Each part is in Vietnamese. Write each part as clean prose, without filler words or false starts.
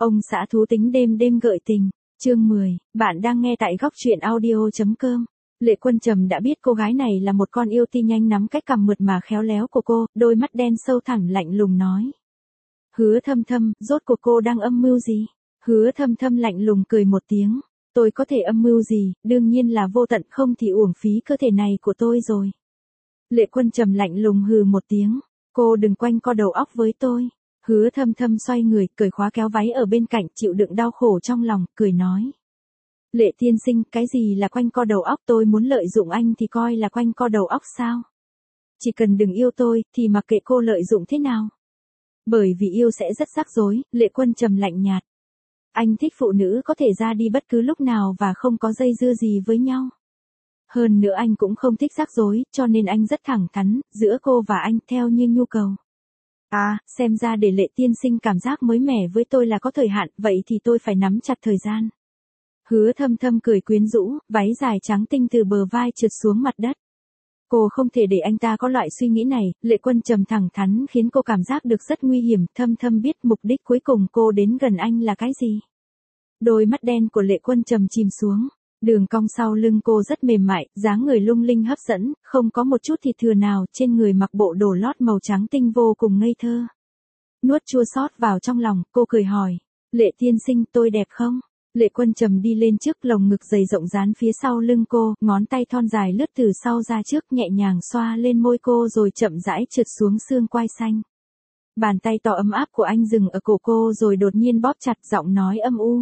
Ông xã thú tính đêm đêm gợi tình, chương 10, bạn đang nghe tại góc truyện audio.com. Lệ Quân Trầm đã biết cô gái này là một con yêu ti, nhanh nắm cách cầm mượt mà khéo léo của cô, đôi mắt đen sâu thẳm lạnh lùng nói. Hứa Thâm Thâm, rốt cuộc cô đang âm mưu gì? Hứa Thâm Thâm lạnh lùng cười một tiếng. Tôi có thể âm mưu gì, đương nhiên là vô tận, không thì uổng phí cơ thể này của tôi rồi. Lệ Quân Trầm lạnh lùng hừ một tiếng. Cô đừng quanh co đầu óc với tôi. Hứa Thâm Thâm xoay người, cởi khóa kéo váy ở bên cạnh, chịu đựng đau khổ trong lòng, cười nói. Lệ tiên sinh, cái gì là quanh co đầu óc? Tôi muốn lợi dụng anh thì coi là quanh co đầu óc sao? Chỉ cần đừng yêu tôi, thì mặc kệ cô lợi dụng thế nào. Bởi vì yêu sẽ rất rắc rối, Lệ Quân Trầm lạnh nhạt. Anh thích phụ nữ có thể ra đi bất cứ lúc nào và không có dây dưa gì với nhau. Hơn nữa anh cũng không thích rắc rối, cho nên anh rất thẳng thắn, giữa cô và anh theo như nhu cầu. À, xem ra để Lệ tiên sinh cảm giác mới mẻ với tôi là có thời hạn, vậy thì tôi phải nắm chặt thời gian. Hứa Thâm Thâm cười quyến rũ, váy dài trắng tinh từ bờ vai trượt xuống mặt đất. Cô không thể để anh ta có loại suy nghĩ này, Lệ Quân Trầm thẳng thắn khiến cô cảm giác được rất nguy hiểm. Thâm Thâm biết mục đích cuối cùng cô đến gần anh là cái gì. Đôi mắt đen của Lệ Quân Trầm chìm xuống, đường cong sau lưng cô rất mềm mại, dáng người lung linh hấp dẫn, không có một chút thịt thừa nào, trên người mặc bộ đồ lót màu trắng tinh vô cùng ngây thơ. Nuốt chua xót vào trong lòng, cô cười hỏi, Lệ tiên sinh, tôi đẹp không? Lệ Quân Trầm đi lên trước, lồng ngực dày rộng dán phía sau lưng cô, ngón tay thon dài lướt từ sau ra trước, nhẹ nhàng xoa lên môi cô rồi chậm rãi trượt xuống xương quai xanh. Bàn tay to ấm áp của anh dừng ở cổ cô rồi đột nhiên bóp chặt, giọng nói âm u.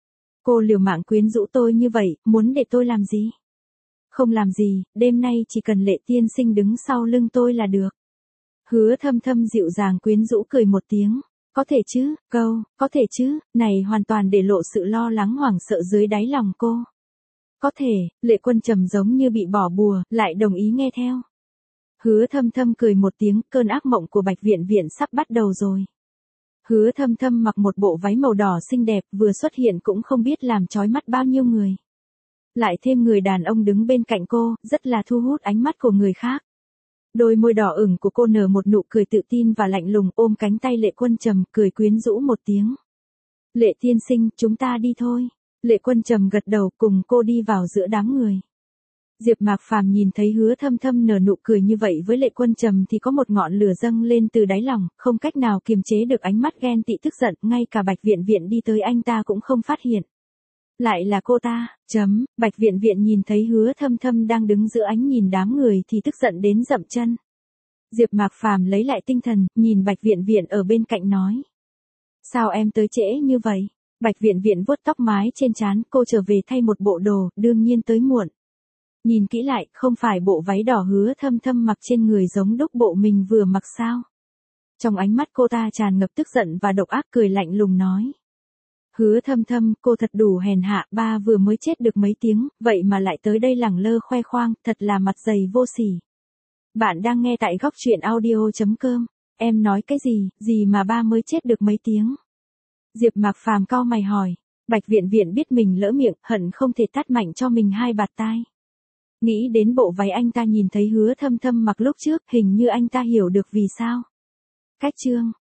Cô liều mạng quyến rũ tôi như vậy, muốn để tôi làm gì? Không làm gì, đêm nay chỉ cần Lệ tiên sinh đứng sau lưng tôi là được. Hứa Thâm Thâm dịu dàng quyến rũ cười một tiếng. Có thể chứ, có thể chứ, này hoàn toàn để lộ sự lo lắng hoảng sợ dưới đáy lòng cô. Có thể, Lệ Quân Trầm giống như bị bỏ bùa, lại đồng ý nghe theo. Hứa Thâm Thâm cười một tiếng, cơn ác mộng của Bạch Viện Viện sắp bắt đầu rồi. Hứa Thâm Thâm mặc một bộ váy màu đỏ xinh đẹp, vừa xuất hiện cũng không biết làm chói mắt bao nhiêu người. Lại thêm người đàn ông đứng bên cạnh cô, rất là thu hút ánh mắt của người khác. Đôi môi đỏ ửng của cô nở một nụ cười tự tin và lạnh lùng, ôm cánh tay Lệ Quân Trầm, cười quyến rũ một tiếng. Lệ tiên sinh, chúng ta đi thôi. Lệ Quân Trầm gật đầu, cùng cô đi vào giữa đám người. Diệp Mạc Phàm nhìn thấy Hứa Thâm Thâm nở nụ cười như vậy với Lệ Quân Trầm thì có một ngọn lửa dâng lên từ đáy lòng, không cách nào kiềm chế được ánh mắt ghen tị tức giận, ngay cả Bạch Viện Viện đi tới anh ta cũng không phát hiện. Lại là cô ta, Bạch Viện Viện nhìn thấy Hứa Thâm Thâm đang đứng giữa ánh nhìn đám người thì tức giận đến dậm chân. Diệp Mạc Phàm lấy lại tinh thần, nhìn Bạch Viện Viện ở bên cạnh nói. Sao em tới trễ như vậy? Bạch Viện Viện vuốt tóc mái trên trán, cô trở về thay một bộ đồ, đương nhiên tới muộn. Nhìn kỹ lại, không phải bộ váy đỏ Hứa Thâm Thâm mặc trên người giống đúc bộ mình vừa mặc sao? Trong ánh mắt cô ta tràn ngập tức giận và độc ác, cười lạnh lùng nói. Hứa Thâm Thâm, cô thật đủ hèn hạ, ba vừa mới chết được mấy tiếng, vậy mà lại tới đây lẳng lơ khoe khoang, thật là mặt dày vô sỉ. Bạn đang nghe tại góc truyện audio.com, em nói cái gì mà ba mới chết được mấy tiếng? Diệp Mạc Phàm cau mày hỏi, Bạch Viện Viện biết mình lỡ miệng, hận không thể tát mạnh cho mình hai bạt tai. Nghĩ đến bộ váy anh ta nhìn thấy Hứa Thâm Thâm mặc lúc trước, hình như anh ta hiểu được vì sao. Cách chương